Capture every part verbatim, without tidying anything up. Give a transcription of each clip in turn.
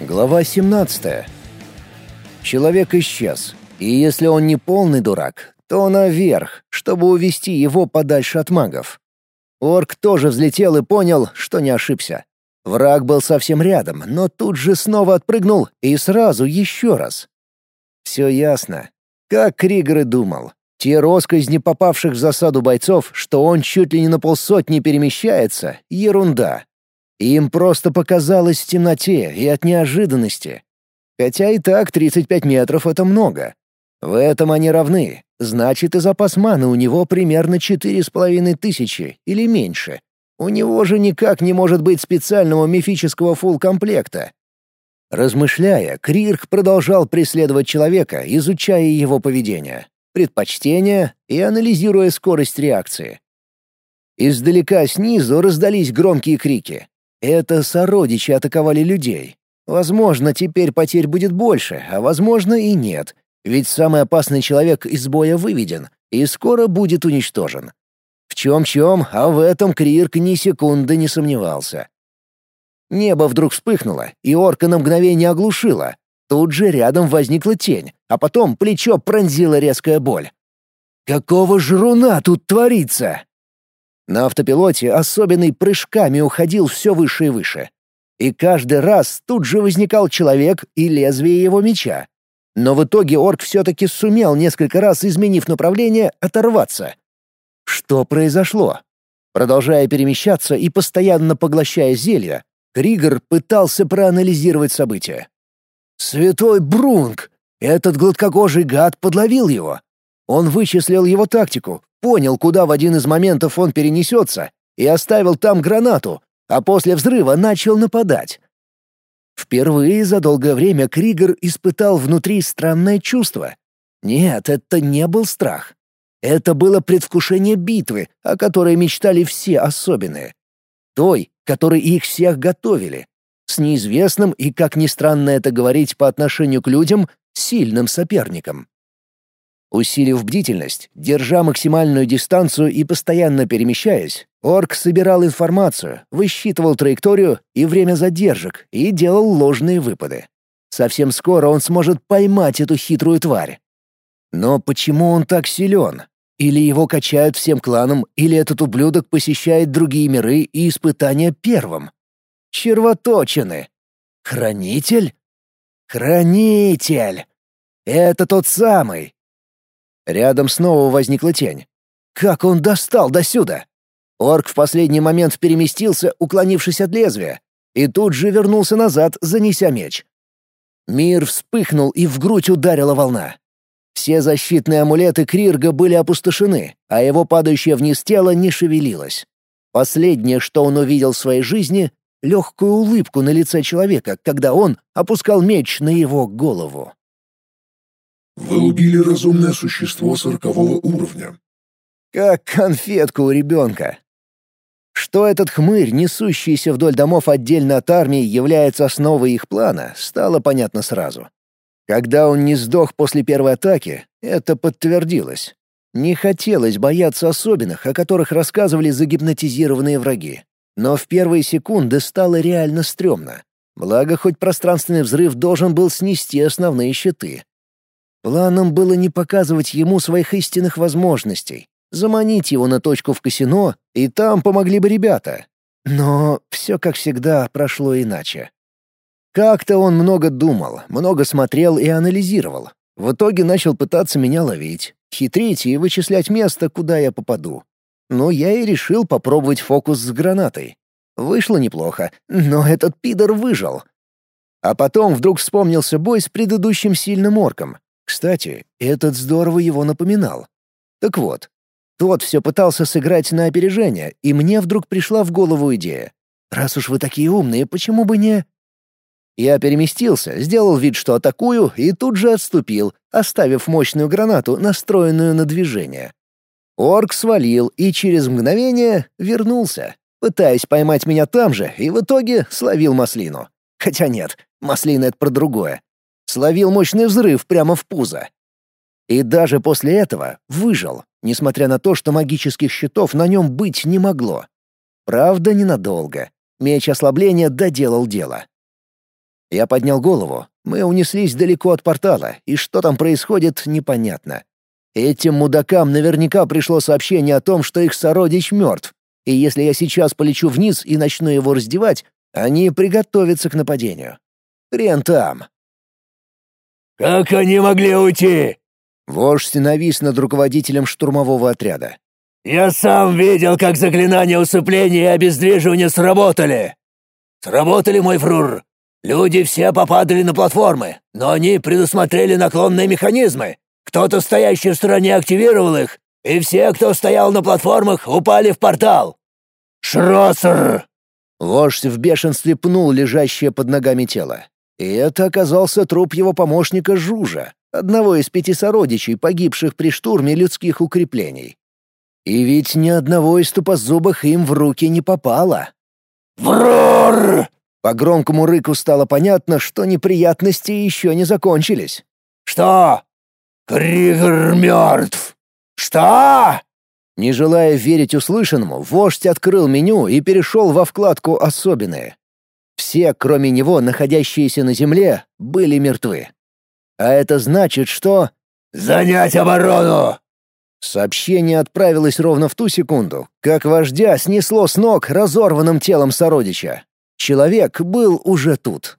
Глава семнадцатая. Человек исчез, и если он не полный дурак, то наверх, чтобы увести его подальше от магов. Орк тоже взлетел и понял, что не ошибся. Враг был совсем рядом, но тут же снова отпрыгнул и сразу еще раз. Все ясно. Как Кригер и думал. Те росказни попавших в засаду бойцов, что он чуть ли не на полсотни перемещается — ерунда. Им просто показалось в темноте и от неожиданности. Хотя и так тридцать пять метров — это много. В этом они равны. Значит, и запас маны у него примерно четыре с половиной тысячи или меньше. У него же никак не может быть специального мифического фулл-комплекта. Размышляя, Крирк продолжал преследовать человека, изучая его поведение, предпочтения и анализируя скорость реакции. Издалека снизу раздались громкие крики. Это сородичи атаковали людей. Возможно, теперь потерь будет больше, а возможно и нет, ведь самый опасный человек из боя выведен и скоро будет уничтожен. В чем-чем, а в этом Крирк ни секунды не сомневался. Небо вдруг вспыхнуло, и орка на мгновение оглушило. Тут же рядом возникла тень, а потом плечо пронзила резкая боль. «Какого жруна тут творится?» На автопилоте особенный прыжками уходил все выше и выше. И каждый раз тут же возникал человек и лезвие его меча. Но в итоге орк все-таки сумел, несколько раз изменив направление, оторваться. Что произошло? Продолжая перемещаться и постоянно поглощая зелья, Кригер пытался проанализировать события. «Святой Брунг! Этот гладкокожий гад подловил его!» Он вычислил его тактику, понял, куда в один из моментов он перенесется, и оставил там гранату, а после взрыва начал нападать. Впервые за долгое время Кригер испытал внутри странное чувство. Нет, это не был страх. Это было предвкушение битвы, о которой мечтали все особенные. Той, которой их всех готовили. С неизвестным и, как ни странно это говорить по отношению к людям, сильным соперником. Усилив бдительность, держа максимальную дистанцию и постоянно перемещаясь, орк собирал информацию, высчитывал траекторию и время задержек и делал ложные выпады. Совсем скоро он сможет поймать эту хитрую тварь. Но почему он так силен? Или его качают всем кланом, или этот ублюдок посещает другие миры и испытания первым? Червоточины. Хранитель? Хранитель! Это тот самый. Рядом снова возникла тень. Как он достал досюда? Орк в последний момент переместился, уклонившись от лезвия, и тут же вернулся назад, занеся меч. Мир вспыхнул, и в грудь ударила волна. Все защитные амулеты Крирга были опустошены, а его падающее вниз тело не шевелилось. Последнее, что он увидел в своей жизни — легкую улыбку на лице человека, когда он опускал меч на его голову. Вы убили разумное существо сорокового уровня. Как конфетку у ребенка. Что этот хмырь, несущийся вдоль домов отдельно от армии, является основой их плана, стало понятно сразу. Когда он не сдох после первой атаки, это подтвердилось. Не хотелось бояться особенных, о которых рассказывали загипнотизированные враги. Но в первые секунды стало реально стрёмно. Благо, хоть пространственный взрыв должен был снести основные щиты. Планом было не показывать ему своих истинных возможностей, заманить его на точку в казино, и там помогли бы ребята. Но все, как всегда, прошло иначе. Как-то он много думал, много смотрел и анализировал. В итоге начал пытаться меня ловить, хитрить и вычислять место, куда я попаду. Но я и решил попробовать фокус с гранатой. Вышло неплохо, но этот пидор выжил. А потом вдруг вспомнился бой с предыдущим сильным орком. Кстати, этот здорово его напоминал. Так вот, тот все пытался сыграть на опережение, и мне вдруг пришла в голову идея. Раз уж вы такие умные, почему бы не... Я переместился, сделал вид, что атакую, и тут же отступил, оставив мощную гранату, настроенную на движение. Орк свалил и через мгновение вернулся, пытаясь поймать меня там же, и в итоге словил маслину. Хотя нет, маслина — это про другое. Словил мощный взрыв прямо в пузо. И даже после этого выжил, несмотря на то, что магических щитов на нем быть не могло. Правда, ненадолго. Меч ослабления доделал дело. Я поднял голову. Мы унеслись далеко от портала, и что там происходит, непонятно. Этим мудакам наверняка пришло сообщение о том, что их сородич мертв. И если я сейчас полечу вниз и начну его раздевать, они приготовятся к нападению. Хрен там. «Как они могли уйти?» Вождь навис над руководителем штурмового отряда. «Я сам видел, как заклинания усыпления и обездвиживания сработали. Сработали, мой фрур. Люди все попадали на платформы, но они предусмотрели наклонные механизмы. Кто-то, стоящий в стороне, активировал их, и все, кто стоял на платформах, упали в портал. Шроссер!» Вождь в бешенстве пнул лежащее под ногами тело. И это оказался труп его помощника Жужа, одного из пяти сородичей, погибших при штурме людских укреплений. И ведь ни одного из тупозубых им в руки не попало. «Врор!» По громкому рыку стало понятно, что неприятности еще не закончились. «Что? Кригер мертв! Что?» Не желая верить услышанному, вождь открыл меню и перешел во вкладку «Особенные». Все, кроме него, находящиеся на земле, были мертвы. А это значит, что... «Занять оборону!» Сообщение отправилось ровно в ту секунду, как вождя снесло с ног разорванным телом сородича. Человек был уже тут.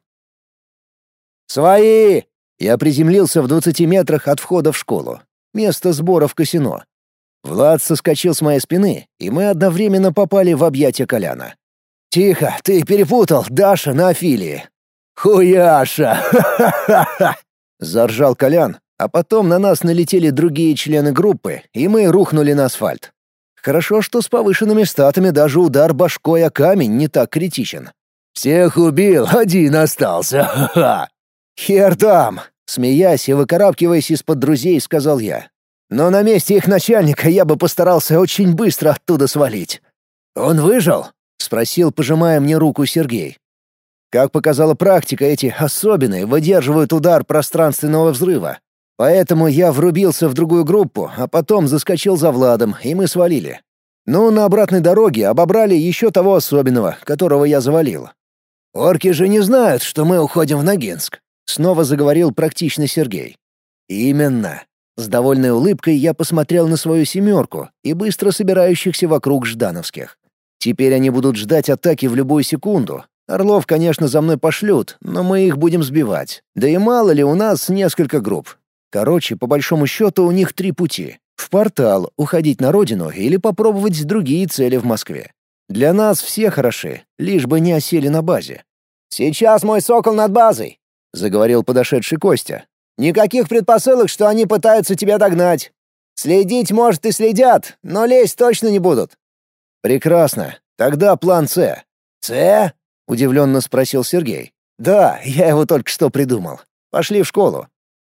«Свои!» Я приземлился в двадцати метрах от входа в школу. Место сбора в казино. Влад соскочил с моей спины, и мы одновременно попали в объятия Коляна. «Тихо, ты перепутал Даша на Афилии». «Хуяша! Ха-ха-ха-ха!» — заржал Колян, а потом на нас налетели другие члены группы, и мы рухнули на асфальт. Хорошо, что с повышенными статами даже удар башкой о камень не так критичен. «Всех убил, один остался, ха-ха!» «Хер там!» — смеясь и выкарабкиваясь из-под друзей, сказал я. «Но на месте их начальника я бы постарался очень быстро оттуда свалить». «Он выжил?» — спросил, пожимая мне руку Сергей. Как показала практика, эти особенные выдерживают удар пространственного взрыва. Поэтому я врубился в другую группу, а потом заскочил за Владом, и мы свалили. Ну, на обратной дороге обобрали еще того особенного, которого я завалил. «Орки же не знают, что мы уходим в Ногинск», — снова заговорил практичный Сергей. «Именно». С довольной улыбкой я посмотрел на свою семерку и быстро собирающихся вокруг ждановских. Теперь они будут ждать атаки в любую секунду. Орлов, конечно, за мной пошлют, но мы их будем сбивать. Да и мало ли у нас несколько групп. Короче, по большому счету у них три пути. В портал, уходить на родину или попробовать другие цели в Москве. Для нас все хороши, лишь бы не осели на базе. «Сейчас мой сокол над базой», — заговорил подошедший Костя. «Никаких предпосылок, что они пытаются тебя догнать. Следить, может, и следят, но лезть точно не будут». «Прекрасно. Тогда план С». «С?» — удивленно спросил Сергей. «Да, я его только что придумал. Пошли в школу».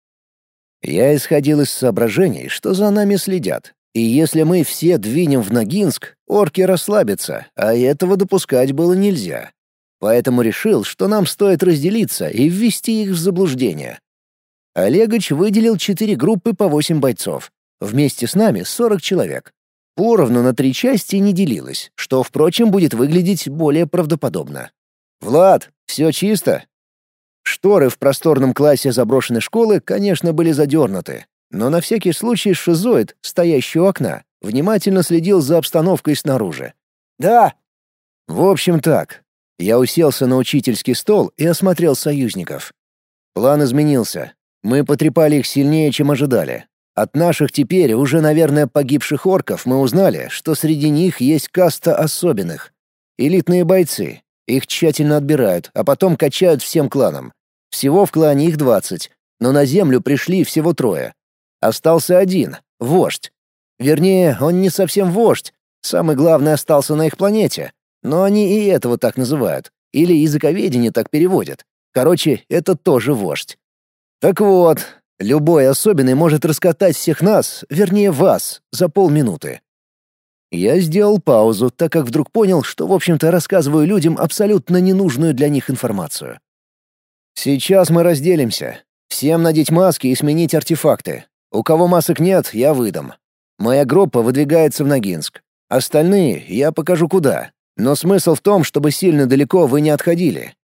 Я исходил из соображений, что за нами следят. И если мы все двинем в Ногинск, орки расслабятся, а этого допускать было нельзя. Поэтому решил, что нам стоит разделиться и ввести их в заблуждение. Олегович выделил четыре группы по восемь бойцов. Вместе с нами сорок человек. Поровну на три части не делилось, что, впрочем, будет выглядеть более правдоподобно. «Влад, все чисто?» Шторы в просторном классе заброшенной школы, конечно, были задернуты, но на всякий случай шизоид, стоящий у окна, внимательно следил за обстановкой снаружи. «Да». В общем так. Я уселся на учительский стол и осмотрел союзников. План изменился. Мы потрепали их сильнее, чем ожидали. От наших теперь уже, наверное, погибших орков мы узнали, что среди них есть каста особенных. Элитные бойцы. Их тщательно отбирают, а потом качают всем кланам. Всего в клане их двадцать, но на землю пришли всего трое. Остался один — вождь. Вернее, он не совсем вождь. Самый главный остался на их планете. Но они и этого так называют. Или языковедение так переводят. Короче, это тоже вождь. Так вот, любой особенный может раскатать всех нас, вернее вас, за полминуты. Я сделал паузу, так как вдруг понял, что, в общем-то, рассказываю людям абсолютно ненужную для них информацию. Сейчас мы разделимся. Всем надеть маски и сменить артефакты. У кого масок нет, я выдам. Моя группа выдвигается в Ногинск. Остальные я покажу куда. Но смысл в том, чтобы сильно далеко вы не отходили.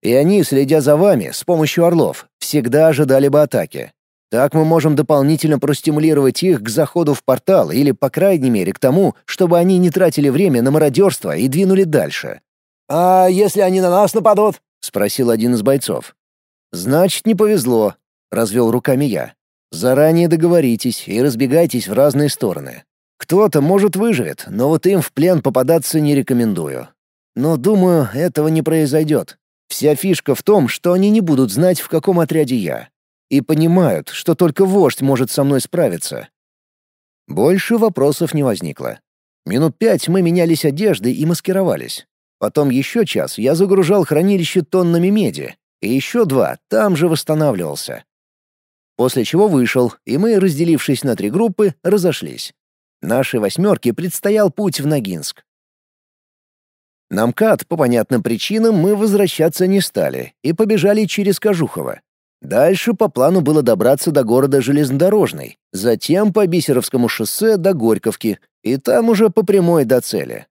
И они, следя за вами с помощью орлов, всегда ожидали бы атаки. Так мы можем дополнительно простимулировать их к заходу в портал или, по крайней мере, к тому, чтобы они не тратили время на мародерство и двинули дальше. «А если они на нас нападут?» — спросил один из бойцов. «Значит, не повезло», — развел руками я. «Заранее договоритесь и разбегайтесь в разные стороны. Кто-то, может, выживет, но вот им в плен попадаться не рекомендую. Но, думаю, этого не произойдет. Вся фишка в том, что они не будут знать, в каком отряде я. И понимают, что только вождь может со мной справиться». Больше вопросов не возникло. Минут пять мы менялись одеждой и маскировались. Потом еще час я загружал хранилище тоннами меди, и еще два там же восстанавливался. После чего вышел, и мы, разделившись на три группы, разошлись. Нашей восьмерке предстоял путь в Ногинск. На МКАД по понятным причинам мы возвращаться не стали и побежали через Кожухово. Дальше по плану было добраться до города Железнодорожный, затем по Бисеровскому шоссе до Горьковки, и там уже по прямой до цели.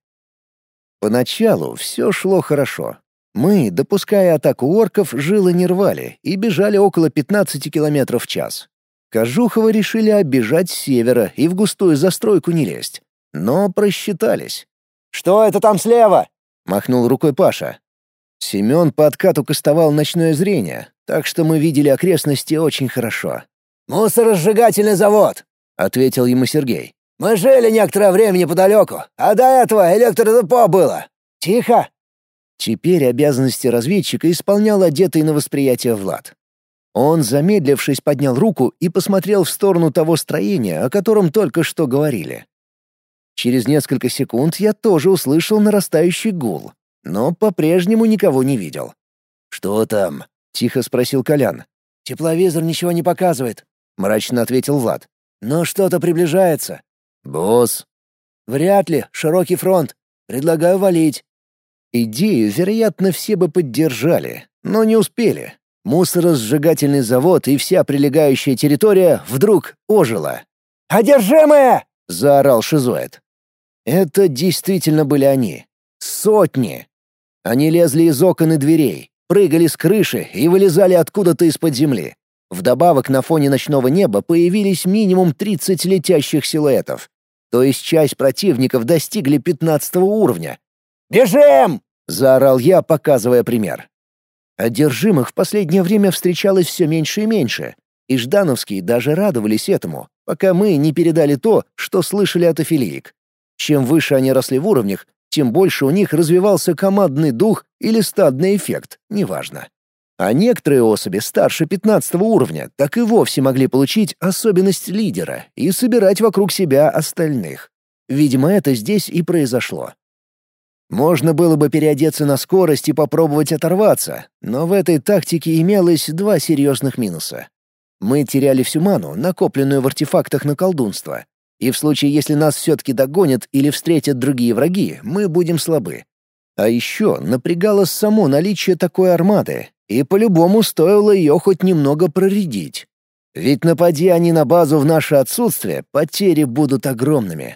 Поначалу все шло хорошо. Мы, допуская атаку орков, жилы не рвали и бежали около пятнадцати километров в час. Кожухово решили оббежать с севера и в густую застройку не лезть. Но просчитались. «Что это там слева?» — махнул рукой Паша. Семен по откату кастовал ночное зрение, так что мы видели окрестности очень хорошо. «Мусоросжигательный завод», — ответил ему Сергей. «Мы жили некоторое время неподалеку, а до этого электродепо было. Тихо!» Теперь обязанности разведчика исполнял одетый на восприятие Влад. Он, замедлившись, поднял руку и посмотрел в сторону того строения, о котором только что говорили. Через несколько секунд я тоже услышал нарастающий гул, но по-прежнему никого не видел. «Что там?» — тихо спросил Колян. «Тепловизор ничего не показывает», — мрачно ответил Влад. «Но что-то приближается». «Босс». «Вряд ли. Широкий фронт. Предлагаю валить». Идею, вероятно, все бы поддержали, но не успели. Мусоросжигательный завод и вся прилегающая территория вдруг ожила. «Одержимые!» — заорал шизоид. Это действительно были они. Сотни. Они лезли из окон и дверей, прыгали с крыши и вылезали откуда-то из-под земли. Вдобавок на фоне ночного неба появились минимум тридцать летящих силуэтов. То есть часть противников достигли пятнадцатого уровня. «Бежим!» — заорал я, показывая пример. Одержимых в последнее время встречалось все меньше и меньше, и ждановские даже радовались этому, пока мы не передали то, что слышали от афилиек. Чем выше они росли в уровнях, тем больше у них развивался командный дух или стадный эффект, неважно. А некоторые особи старше пятнадцатого уровня так и вовсе могли получить особенность лидера и собирать вокруг себя остальных. Видимо, это здесь и произошло. Можно было бы переодеться на скорость и попробовать оторваться, но в этой тактике имелось два серьезных минуса. Мы теряли всю ману, накопленную в артефактах на колдунство, и в случае, если нас все-таки догонят или встретят другие враги, мы будем слабы. А еще напрягало само наличие такой армады, и по-любому стоило ее хоть немного проредить. Ведь напади они на базу в наше отсутствие, потери будут огромными.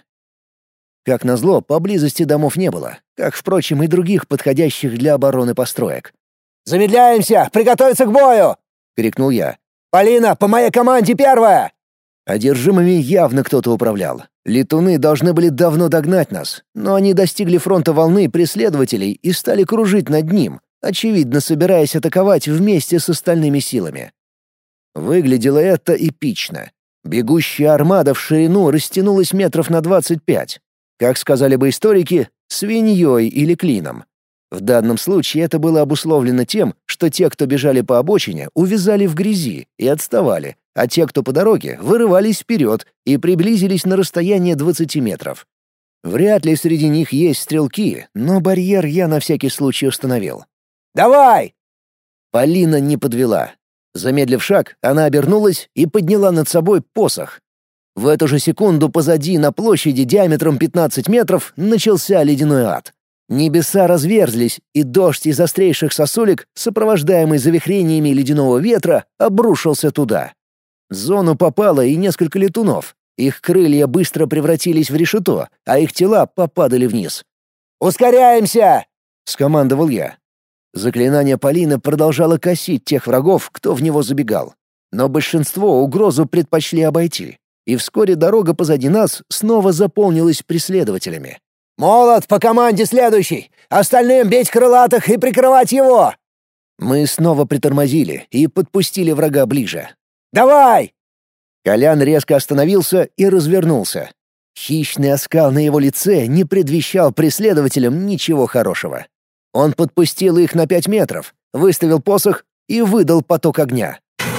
Как назло, поблизости домов не было, как, впрочем, и других подходящих для обороны построек. «Замедляемся! Приготовиться к бою!» — крикнул я. «Полина, по моей команде первая!» Одержимыми явно кто-то управлял. Летуны должны были давно догнать нас, но они достигли фронта волны преследователей и стали кружить над ним, очевидно собираясь атаковать вместе с остальными силами. Выглядело это эпично. Бегущая армада в ширину растянулась метров на двадцать пять. Как сказали бы историки, свиньей или клином. В данном случае это было обусловлено тем, что те, кто бежали по обочине, увязали в грязи и отставали, а те, кто по дороге, вырывались вперед и приблизились на расстояние двадцати метров. Вряд ли среди них есть стрелки, но барьер я на всякий случай установил. «Давай!» Полина не подвела. Замедлив шаг, она обернулась и подняла над собой посох. В эту же секунду позади на площади диаметром пятнадцать метров начался ледяной ад. Небеса разверзлись, и дождь из острейших сосулек, сопровождаемый завихрениями ледяного ветра, обрушился туда. В зону попало и несколько летунов. Их крылья быстро превратились в решето, а их тела попадали вниз. «Ускоряемся!» — скомандовал я. Заклинание Полины продолжало косить тех врагов, кто в него забегал. Но большинство угрозу предпочли обойти, и вскоре дорога позади нас снова заполнилась преследователями. «Молот по команде следующий! Остальным бить крылатых и прикрывать его!» Мы снова притормозили и подпустили врага ближе. «Давай!» Колян резко остановился и развернулся. Хищный оскал на его лице не предвещал преследователям ничего хорошего. Он подпустил их на пять метров, выставил посох и выдал поток огня.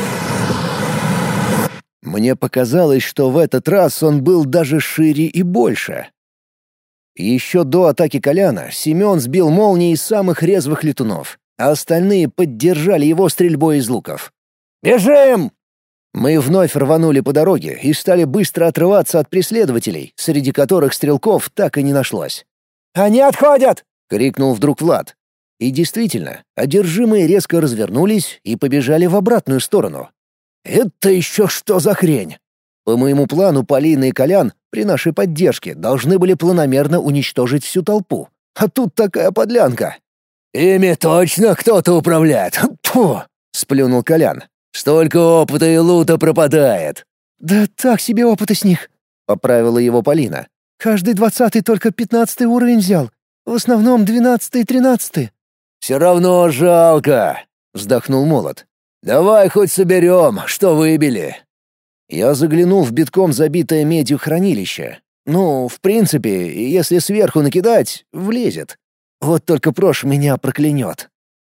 Мне показалось, что в этот раз он был даже шире и больше. Еще до атаки Коляна Семен сбил молнией самых резвых летунов, а остальные поддержали его стрельбой из луков. «Бежим!» Мы вновь рванули по дороге и стали быстро отрываться от преследователей, среди которых стрелков так и не нашлось. «Они отходят!» — крикнул вдруг Влад. И действительно, одержимые резко развернулись и побежали в обратную сторону. «Это еще что за хрень?» По моему плану Полина и Колян при нашей поддержке должны были планомерно уничтожить всю толпу. А тут такая подлянка. «Ими точно кто-то управляет!» «Фу!» — сплюнул Колян. «Столько опыта и лута пропадает!» «Да так себе опыта с них!» — поправила его Полина. «Каждый двадцатый только пятнадцатый уровень взял. В основном двенадцатый и тринадцатый». «Все равно жалко!» — вздохнул Молот. «Давай хоть соберем, что выбили!» Я заглянул в битком забитое медью хранилище. Ну, в принципе, если сверху накидать, влезет. Вот только Прош меня проклянет.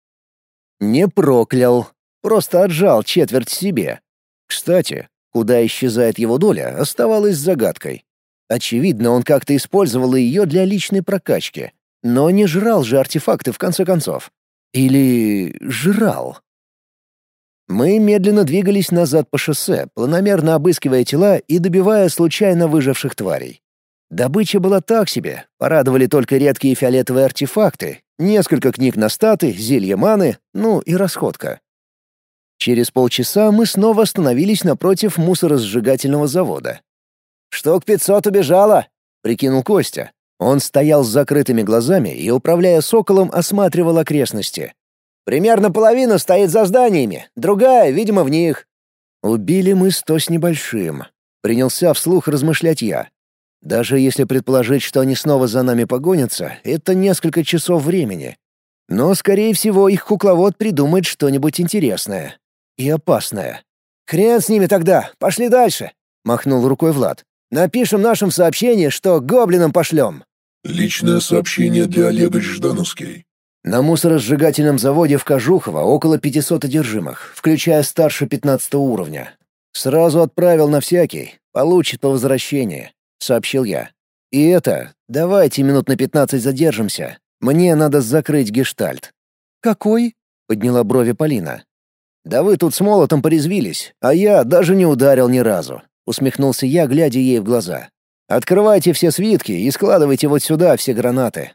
Не проклял, просто отжал четверть себе. Кстати, куда исчезает его доля, оставалось загадкой. Очевидно, он как-то использовал ее для личной прокачки. Но не жрал же артефакты в конце концов. Или жрал. Мы медленно двигались назад по шоссе, планомерно обыскивая тела и добивая случайно выживших тварей. Добыча была так себе, порадовали только редкие фиолетовые артефакты, несколько книг на статы, зелья маны, ну и расходка. Через полчаса мы снова остановились напротив мусоросжигательного завода. «Штук пятьсот убежало», — прикинул Костя. Он стоял с закрытыми глазами и, управляя соколом, осматривал окрестности. «Примерно половина стоит за зданиями, другая, видимо, в них». «Убили мы сто с небольшим», — принялся вслух размышлять я. «Даже если предположить, что они снова за нами погонятся, это несколько часов времени. Но, скорее всего, их кукловод придумает что-нибудь интересное и опасное». «Хрен с ними тогда, пошли дальше», — махнул рукой Влад. «Напишем нашим сообщение, что гоблинам пошлем». Личное сообщение для Олега Ждановский. На мусоросжигательном заводе в Кожухово около пятисот одержимых, включая старше пятнадцатого уровня. Сразу отправил на всякий, получит по возвращении, сообщил я. И это, давайте минут на пятнадцать задержимся. Мне надо закрыть гештальт. Какой? Подняла брови Полина. Да вы тут с молотом порезвились, а я даже не ударил ни разу, усмехнулся я, глядя ей в глаза. Открывайте все свитки и складывайте вот сюда все гранаты.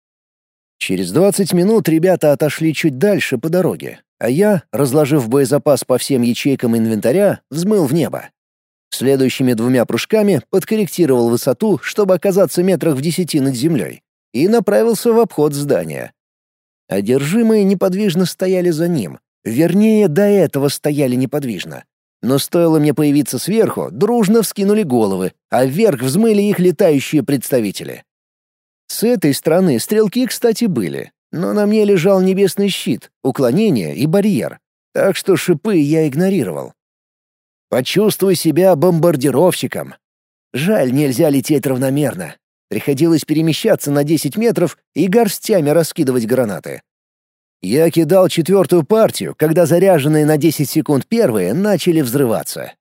Через двадцать минут ребята отошли чуть дальше по дороге, а я, разложив боезапас по всем ячейкам инвентаря, взмыл в небо. Следующими двумя прыжками подкорректировал высоту, чтобы оказаться метрах в десяти над землей, и направился в обход здания. Одержимые неподвижно стояли за ним, вернее, до этого стояли неподвижно. Но стоило мне появиться сверху, дружно вскинули головы, а вверх взмыли их летающие представители. С этой стороны стрелки, кстати, были, но на мне лежал небесный щит, уклонение и барьер, так что шипы я игнорировал. Почувствуй себя бомбардировщиком. Жаль, нельзя лететь равномерно. Приходилось перемещаться на десять метров и горстями раскидывать гранаты. Я кидал четвертую партию, когда заряженные на десять секунд первые начали взрываться.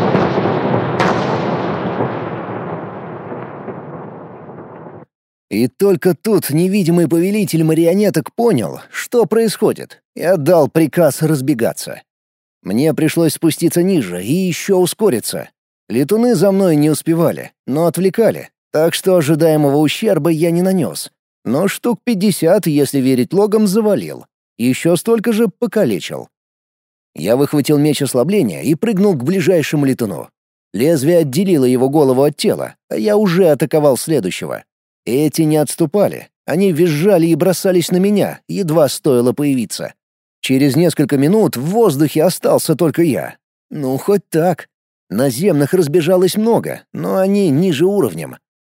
И только тут невидимый повелитель марионеток понял, что происходит, и отдал приказ разбегаться. Мне пришлось спуститься ниже и еще ускориться. Летуны за мной не успевали, но отвлекали, так что ожидаемого ущерба я не нанес. Но штук пятьдесят, если верить логам, завалил. Еще столько же покалечил. Я выхватил меч ослабления и прыгнул к ближайшему летуну. Лезвие отделило его голову от тела, а я уже атаковал следующего. Эти не отступали, Они визжали и бросались на меня, едва стоило появиться. Через несколько минут в воздухе остался только я. Ну, хоть так. Наземных разбежалось много, но они ниже уровнем.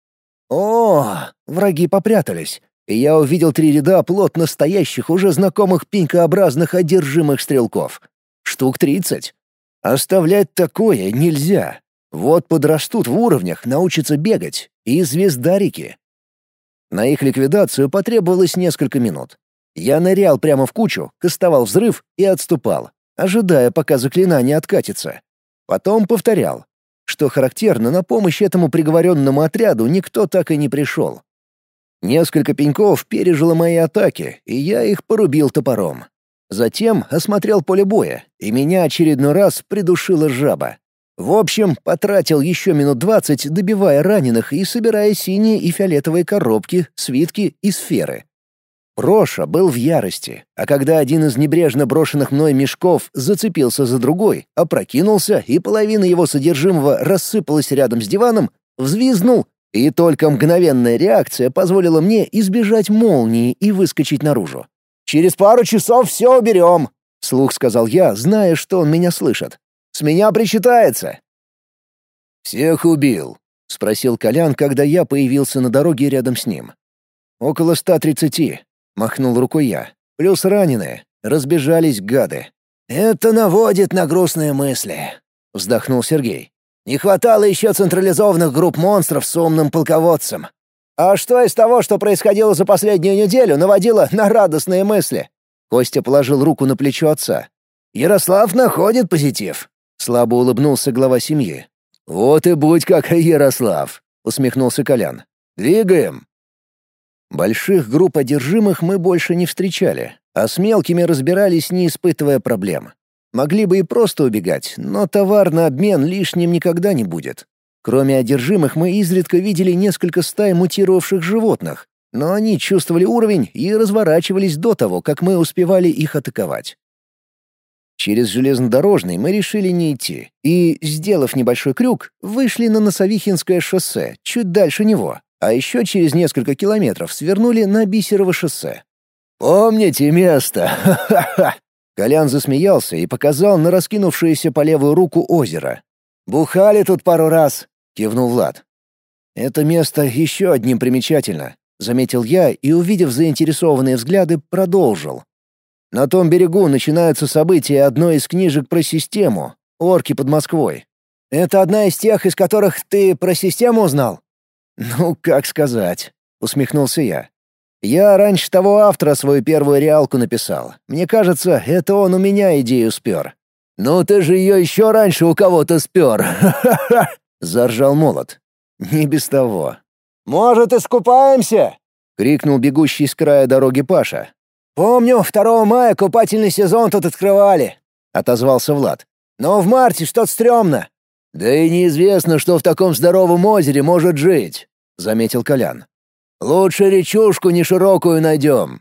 О, враги попрятались, и я увидел три ряда плотно стоящих, уже знакомых пенькообразных одержимых стрелков. Штук тридцать. Оставлять такое нельзя. Вот подрастут в уровнях, научатся бегать. И звездарики. На их ликвидацию потребовалось несколько минут. Я нырял прямо в кучу, кастовал взрыв и отступал, ожидая, пока заклинание откатится. Потом повторял. Что характерно, на помощь этому приговоренному отряду никто так и не пришел. Несколько пеньков пережило мои атаки, и я их порубил топором. Затем осмотрел поле боя, и меня очередной раз придушила жаба. В общем, потратил еще минут двадцать, добивая раненых и собирая синие и фиолетовые коробки, свитки и сферы. Проша был в ярости, а когда один из небрежно брошенных мной мешков зацепился за другой, опрокинулся, и половина его содержимого рассыпалась рядом с диваном, взвизгнул, и только мгновенная реакция позволила мне избежать молнии и выскочить наружу. «Через пару часов все уберем», — вслух сказал я, зная, что он меня слышит. «С меня причитается». «Всех убил?» — спросил Колян, когда я появился на дороге рядом с ним. «Около ста тридцати», — махнул рукой я. «Плюс раненые. Разбежались гады». «Это наводит на грустные мысли», — вздохнул Сергей. «Не хватало еще централизованных групп монстров с умным полководцем». «А что из того, что происходило за последнюю неделю, наводило на радостные мысли?» Костя положил руку на плечо отца. «Ярослав находит позитив», — слабо улыбнулся глава семьи. «Вот и будь как Ярослав», — усмехнулся Колян. «Двигаем». Больших групп одержимых мы больше не встречали, а с мелкими разбирались, не испытывая проблем. Могли бы и просто убегать, но товар на обмен лишним никогда не будет. Кроме одержимых мы изредка видели несколько стай мутировавших животных, но они чувствовали уровень и разворачивались до того, как мы успевали их атаковать. Через железнодорожный мы решили не идти и, сделав небольшой крюк, вышли на Носовихинское шоссе, чуть дальше него, а еще через несколько километров свернули на Бисерово шоссе. «Помните место? Ха-ха-ха!» Колян засмеялся и показал на раскинувшееся по левую руку озеро. «Бухали тут пару раз», — кивнул Влад. «Это место еще одним примечательно», — заметил я и, увидев заинтересованные взгляды, продолжил. «На том берегу начинаются события одной из книжек про систему «Орки под Москвой». Это одна из тех, из которых ты про систему узнал?» «Ну, как сказать», — усмехнулся я. «Я раньше того автора свою первую реалку написал. Мне кажется, это он у меня идею спер». «Ну ты же ее еще раньше у кого-то спер! Ха-ха-ха!» — заржал Молот. «Не без того». «Может, искупаемся?» — крикнул бегущий с края дороги Паша. «Помню, второго мая купательный сезон тут открывали», — отозвался Влад. «Но в марте что-то стрёмно». «Да и неизвестно, что в таком здоровом озере может жить», — заметил Колян. «Лучше речушку неширокую найдем».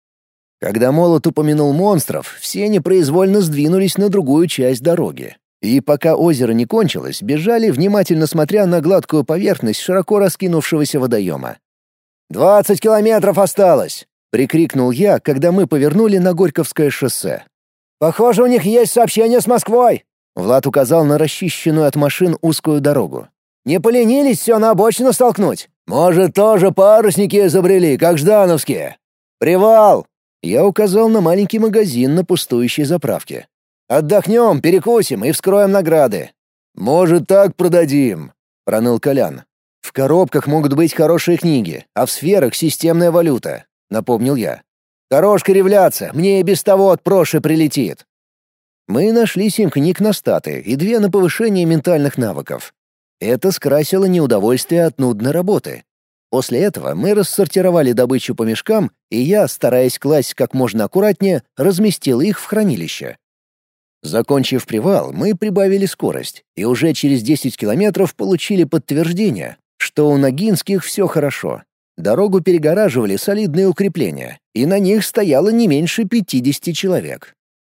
Когда Молот упомянул монстров, все непроизвольно сдвинулись на другую часть дороги. И пока озеро не кончилось, бежали, внимательно смотря на гладкую поверхность широко раскинувшегося водоема. «Двадцать километров осталось!» — прикрикнул я, когда мы повернули на Горьковское шоссе. «Похоже, у них есть сообщение с Москвой!» Влад указал на расчищенную от машин узкую дорогу. «Не поленились все на обочину столкнуть? Может, тоже парусники изобрели, как ждановские? Привал!» Я указал на маленький магазин на пустующей заправке. «Отдохнем, перекусим и вскроем награды». «Может, так продадим», — проныл Колян. «В коробках могут быть хорошие книги, а в сферах системная валюта», — напомнил я. «Хорош кривляться, мне и без того от Проши прилетит». Мы нашли семь книг на статы и две на повышение ментальных навыков. Это скрасило неудовольствие от нудной работы. После этого мы рассортировали добычу по мешкам, и я, стараясь класть как можно аккуратнее, разместил их в хранилище. Закончив привал, мы прибавили скорость, и уже через десять километров получили подтверждение, что у Ногинских все хорошо. Дорогу перегораживали солидные укрепления, и на них стояло не меньше пятидесяти человек.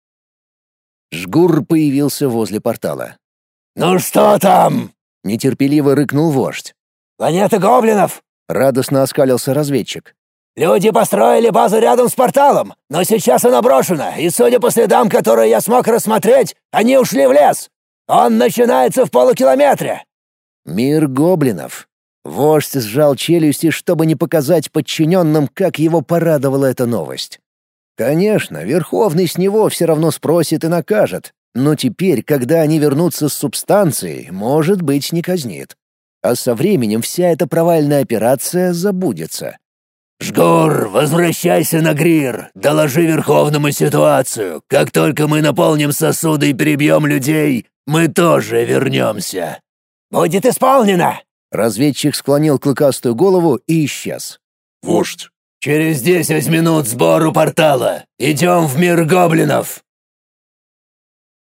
Жгур появился возле портала. «Ну что там?» — нетерпеливо рыкнул вождь. «Планета гоблинов!» — радостно оскалился разведчик. Люди построили базу рядом с порталом, но сейчас она брошена, и, судя по следам, которые я смог рассмотреть, они ушли в лес. Он начинается в полукилометре». Мир гоблинов. Вождь сжал челюсти, чтобы не показать подчиненным, как его порадовала эта новость. Конечно, Верховный с него все равно спросит и накажет, но теперь, когда они вернутся с субстанцией, может быть, не казнит. А со временем вся эта провальная операция забудется. «Жгур, возвращайся на Грир, доложи Верховному ситуацию. Как только мы наполним сосуды и перебьем людей, мы тоже вернемся». «Будет исполнено!» Разведчик склонил клыкастую голову и исчез. Вождь. «Через десять минут сбор у портала. Идем в мир гоблинов!»